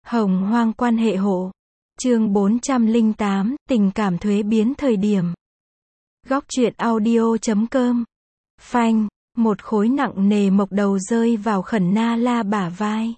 Hồng hoang quan hệ hộ. Chương 408, tình cảm thuế biến thời điểm. Góc truyện audio.com. Phanh, một khối nặng nề mộc đầu rơi vào Khẩn Na La bả vai.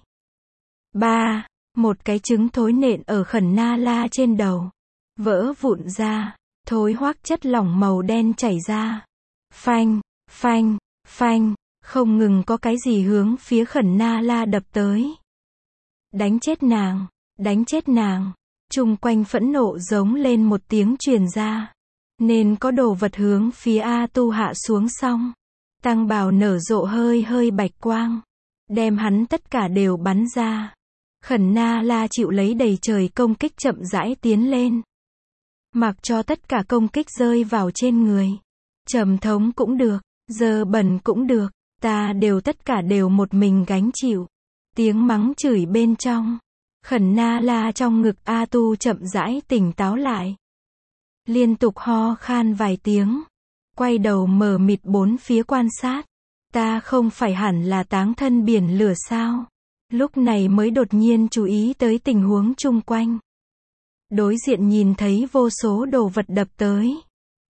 3. Một cái trứng thối nện ở Khẩn Na La trên đầu. Vỡ vụn ra, thối hoác chất lỏng màu đen chảy ra. Phanh, phanh, phanh, không ngừng có cái gì hướng phía Khẩn Na La đập tới. Đánh chết nàng, đánh chết nàng. Chung quanh phẫn nộ giống lên một tiếng truyền ra. Nên có đồ vật hướng phía A Tu hạ xuống xong. Tăng bào nở rộ hơi hơi bạch quang. Đem hắn tất cả đều bắn ra. Khẩn Na La chịu lấy đầy trời công kích chậm rãi tiến lên. Mặc cho tất cả công kích rơi vào trên người. Trầm thống cũng được, dơ bẩn cũng được, ta đều tất cả đều một mình gánh chịu. Tiếng mắng chửi bên trong. Khẩn Na La trong ngực A Tu chậm rãi tỉnh táo lại. Liên tục ho khan vài tiếng. Quay đầu mờ mịt bốn phía quan sát. Ta không phải hẳn là táng thân biển lửa sao? Lúc này mới đột nhiên chú ý tới tình huống chung quanh. Đối diện nhìn thấy vô số đồ vật đập tới.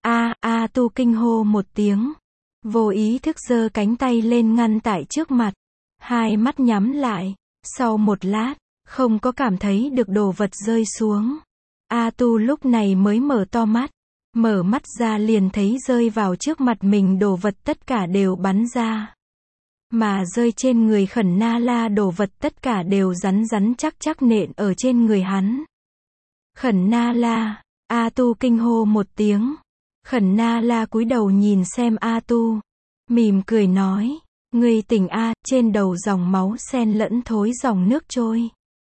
A Tu kinh hô một tiếng. Vô ý thức giơ cánh tay lên ngăn tại trước mặt. Hai mắt nhắm lại. Sau một lát, không có cảm thấy được đồ vật rơi xuống. A Tu lúc này mới mở to mắt. Mở mắt ra liền thấy rơi vào trước mặt mình đồ vật tất cả đều bắn ra. Mà rơi trên người Khẩn Na La đồ vật tất cả đều rắn rắn chắc chắc nện ở trên người hắn. Khẩn Na La, A Tu kinh hô một tiếng. Khẩn Na La cúi đầu nhìn xem A Tu. Mỉm cười nói, ngươi tỉnh A, trên đầu dòng máu xen lẫn thối dòng nước trôi.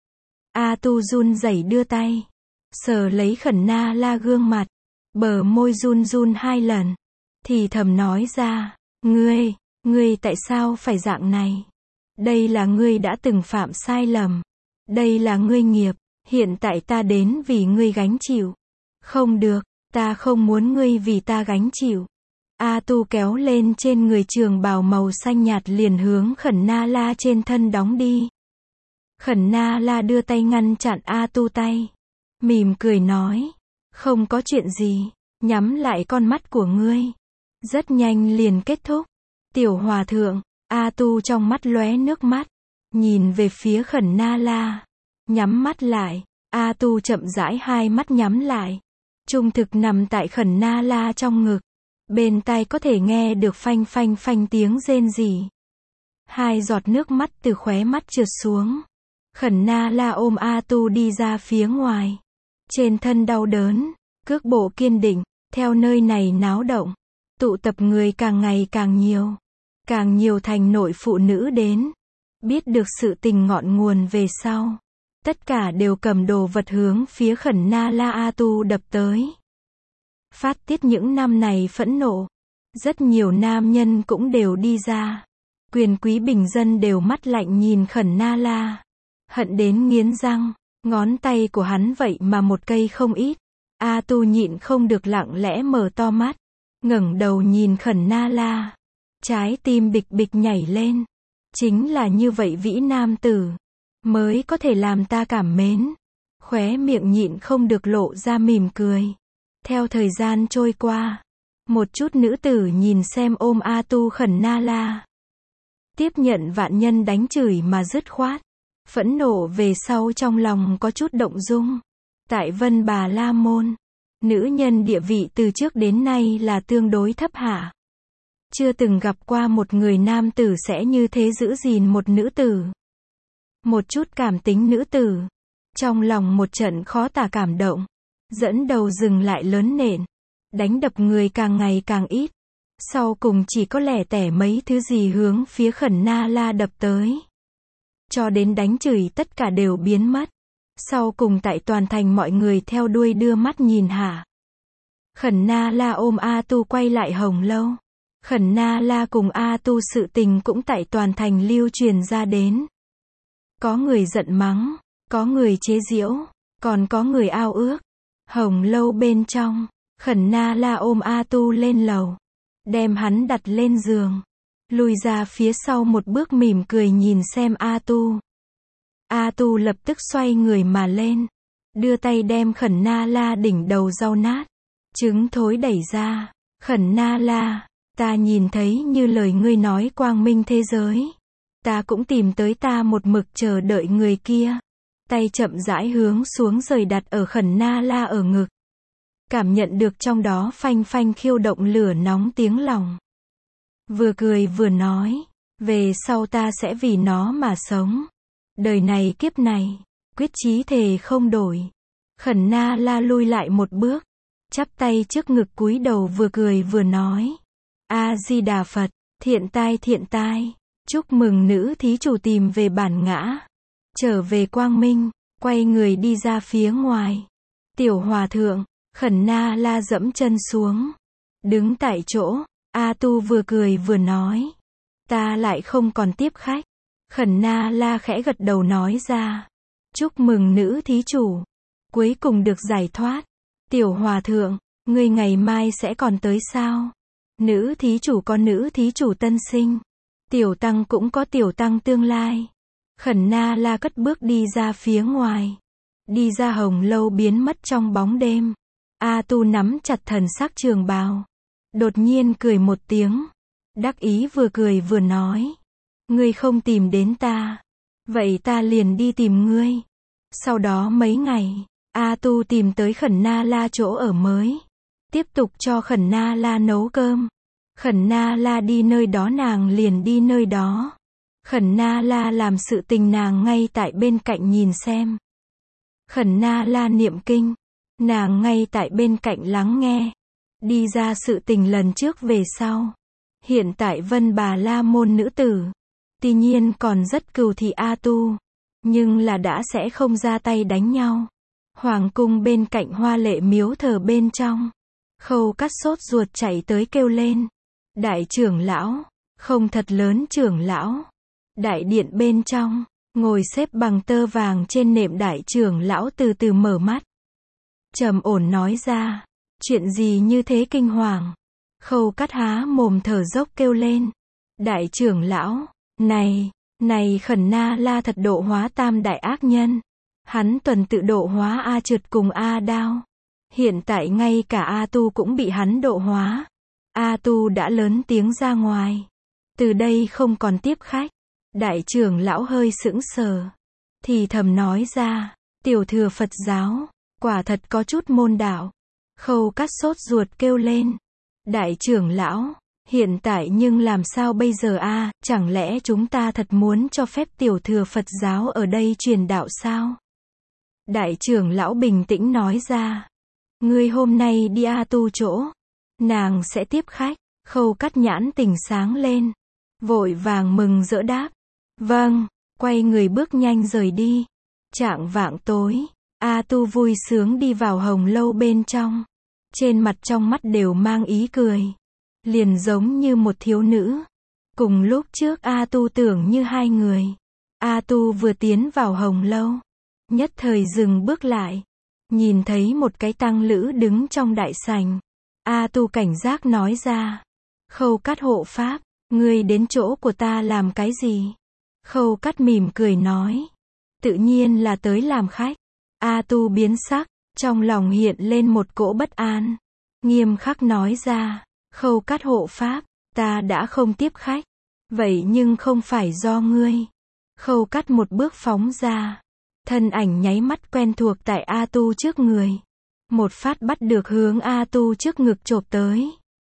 A Tu run rẩy đưa tay. Sờ lấy Khẩn Na La gương mặt. Bờ môi run run hai lần. Thì thầm nói ra, ngươi tại sao phải dạng này? Đây là ngươi đã từng phạm sai lầm. Đây là ngươi nghiệp. Hiện tại ta đến vì ngươi gánh chịu. Không được, ta không muốn ngươi vì ta gánh chịu. A Tu kéo lên trên người trường bào màu xanh nhạt liền hướng Khẩn Na La trên thân đóng đi. Khẩn Na La đưa tay ngăn chặn A Tu tay. Mỉm cười nói, không có chuyện gì, nhắm lại con mắt của ngươi. Rất nhanh liền kết thúc. Tiểu hòa thượng, A Tu trong mắt lóe nước mắt. Nhìn về phía Khẩn Na La. Nhắm mắt lại, A Tu chậm rãi hai mắt nhắm lại. Trung thực nằm tại Khẩn Na La trong ngực. Bên tai có thể nghe được phanh phanh phanh tiếng rên rỉ. Hai giọt nước mắt từ khóe mắt trượt xuống. Khẩn Na La ôm A Tu đi ra phía ngoài. Trên thân đau đớn, cước bộ kiên định, theo nơi này náo động. Tụ tập người càng ngày càng nhiều. Càng nhiều thành nội phụ nữ đến. Biết được sự tình ngọn nguồn về sau. Tất cả đều cầm đồ vật hướng phía Khẩn Na La A Tu đập tới. Phát tiết những năm này phẫn nộ. Rất nhiều nam nhân cũng đều đi ra. Quyền quý bình dân đều mắt lạnh nhìn Khẩn Na La. Hận đến nghiến răng. Ngón tay của hắn vậy mà một cây không ít. A Tu nhịn không được lặng lẽ mở to mắt. Ngẩng đầu nhìn Khẩn Na La. Trái tim bịch bịch nhảy lên. Chính là như vậy vĩ nam tử. Mới có thể làm ta cảm mến. Khóe miệng nhịn không được lộ ra mỉm cười. Theo thời gian trôi qua. Một chút nữ tử nhìn xem ôm A Tu Khẩn Na La. Tiếp nhận vạn nhân đánh chửi mà dứt khoát. Phẫn nộ về sau trong lòng có chút động dung. Tại Vân Bà La Môn. Nữ nhân địa vị từ trước đến nay là tương đối thấp hạ. Chưa từng gặp qua một người nam tử sẽ như thế giữ gìn một nữ tử. Một chút cảm tính nữ tử. Trong lòng một trận khó tả cảm động. Dẫn đầu dừng lại lớn nện. Đánh đập người càng ngày càng ít. Sau cùng chỉ có lẻ tẻ mấy thứ gì hướng phía Khẩn Na La đập tới. Cho đến đánh chửi tất cả đều biến mất. Sau cùng tại toàn thành mọi người theo đuôi đưa mắt nhìn hạ. Khẩn Na La ôm A Tu quay lại Hồng Lâu. Khẩn Na La cùng A Tu sự tình cũng tại toàn thành lưu truyền ra đến. Có người giận mắng, có người chế giễu, còn có người ao ước. Hồng Lâu bên trong, Khẩn Na La ôm A Tu lên lầu. Đem hắn đặt lên giường. Lùi ra phía sau một bước mỉm cười nhìn xem A Tu. A Tu lập tức xoay người mà lên, đưa tay đem Khẩn Na La đỉnh đầu rau nát, trứng thối đẩy ra. Khẩn Na La, ta nhìn thấy như lời ngươi nói quang minh thế giới. Ta cũng tìm tới ta một mực chờ đợi người kia. Tay chậm rãi hướng xuống rời đặt ở Khẩn Na La ở ngực. Cảm nhận được trong đó phanh phanh khiêu động lửa nóng tiếng lòng. Vừa cười vừa nói, về sau ta sẽ vì nó mà sống. Đời này kiếp này, quyết chí thề không đổi. Khẩn Na La lui lại một bước, chắp tay trước ngực cúi đầu vừa cười vừa nói. A Di Đà Phật, thiện tai, chúc mừng nữ thí chủ tìm về bản ngã, trở về quang minh, quay người đi ra phía ngoài. Tiểu hòa thượng, Khẩn Na La dẫm chân xuống, đứng tại chỗ, A Tu vừa cười vừa nói. Ta lại không còn tiếp khách. Khẩn Na La khẽ gật đầu nói ra. Chúc mừng nữ thí chủ, cuối cùng được giải thoát. Tiểu hòa thượng, ngươi ngày mai sẽ còn tới sao? Nữ thí chủ có nữ thí chủ tân sinh, tiểu tăng cũng có tiểu tăng tương lai. Khẩn Na La cất bước đi ra phía ngoài, đi ra hồng lâu biến mất trong bóng đêm. A Tu nắm chặt thần sắc trường bào, đột nhiên cười một tiếng, đắc ý vừa cười vừa nói. Ngươi không tìm đến ta, vậy ta liền đi tìm ngươi. Sau đó mấy ngày, A Tu tìm tới Khẩn Na La chỗ ở mới, tiếp tục cho Khẩn Na La nấu cơm. Khẩn Na La đi nơi đó nàng liền đi nơi đó. Khẩn Na La làm sự tình nàng ngay tại bên cạnh nhìn xem. Khẩn Na La niệm kinh, nàng ngay tại bên cạnh lắng nghe. Đi ra sự tình lần trước về sau. Hiện tại Vân Bà La môn nữ tử, tuy nhiên còn rất cừu thị A Tu, nhưng là đã sẽ không ra tay đánh nhau. Hoàng cung bên cạnh Hoa Lệ miếu thờ bên trong, Khâu Cát sốt ruột chạy tới kêu lên. Đại trưởng lão, không thật lớn trưởng lão. Đại điện bên trong, ngồi xếp bằng tơ vàng trên nệm đại trưởng lão từ từ mở mắt. Trầm ổn nói ra, chuyện gì như thế kinh hoàng? Khâu Cát há mồm thở dốc kêu lên. Đại trưởng lão, này Khẩn Na La thật độ hóa tam đại ác nhân. Hắn tuần tự độ hóa A Trượt cùng A Đao. Hiện tại ngay cả A Tu cũng bị hắn độ hóa. A Tu đã lớn tiếng ra ngoài. Từ đây không còn tiếp khách. Đại trưởng lão hơi sững sờ, thì thầm nói ra, tiểu thừa Phật giáo, quả thật có chút môn đạo. Khâu Cát sốt ruột kêu lên. Đại trưởng lão, hiện tại nhưng làm sao bây giờ a? Chẳng lẽ chúng ta thật muốn cho phép tiểu thừa Phật giáo ở đây truyền đạo sao? Đại trưởng lão bình tĩnh nói ra. Ngươi hôm nay đi A Tu chỗ, nàng sẽ tiếp khách. Khâu Cát nhãn tình sáng lên, vội vàng mừng rỡ đáp. Vâng, quay người bước nhanh rời đi. Chạng vạng tối, A Tu vui sướng đi vào hồng lâu bên trong. Trên mặt trong mắt đều mang ý cười, liền giống như một thiếu nữ. Cùng lúc trước A Tu tưởng như hai người. A Tu vừa tiến vào hồng lâu, nhất thời dừng bước lại, nhìn thấy một cái tăng lữ đứng trong đại sảnh. A Tu cảnh giác nói ra. Khâu Cát hộ pháp, ngươi đến chỗ của ta làm cái gì? Khâu Cát mỉm cười nói. Tự nhiên là tới làm khách. A Tu biến sắc, trong lòng hiện lên một cỗ bất an. Nghiêm khắc nói ra. Khâu Cát hộ pháp, ta đã không tiếp khách. Vậy nhưng không phải do ngươi. Khâu Cát một bước phóng ra. Thân ảnh nháy mắt quen thuộc tại A Tu trước người. Một phát bắt được hướng A Tu trước ngực chộp tới.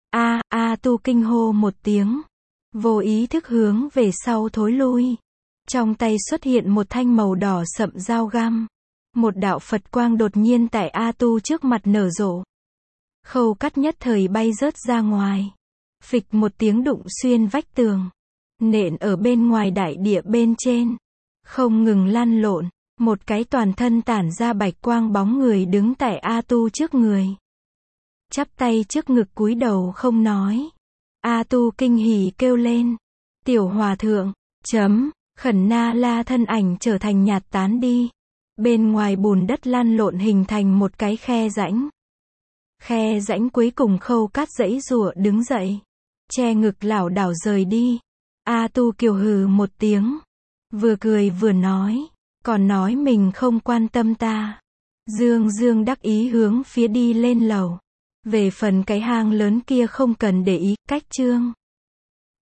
A Tu kinh hô một tiếng. Vô ý thức hướng về sau thối lui. Trong tay xuất hiện một thanh màu đỏ sậm dao găm. Một đạo Phật quang đột nhiên tại A Tu trước mặt nở rộ. Khâu Cát nhất thời bay rớt ra ngoài. Phịch một tiếng đụng xuyên vách tường. Nện ở bên ngoài đại địa bên trên. Không ngừng lăn lộn. Một cái toàn thân tản ra bạch quang bóng người đứng tại A Tu trước người. Chắp tay trước ngực cúi đầu không nói. A Tu kinh hỉ kêu lên. Tiểu hòa thượng, Khẩn Na La thân ảnh trở thành nhạt tán đi. Bên ngoài bùn đất lăn lộn hình thành một cái khe rãnh. Khe rãnh cuối cùng Khâu Cát giãy giụa đứng dậy, che ngực lảo đảo rời đi. A Tu kiều hừ một tiếng, vừa cười vừa nói. Còn nói mình không quan tâm ta. Dương Dương đắc ý hướng phía đi lên lầu. Về phần cái hang lớn kia không cần để ý, cách Trương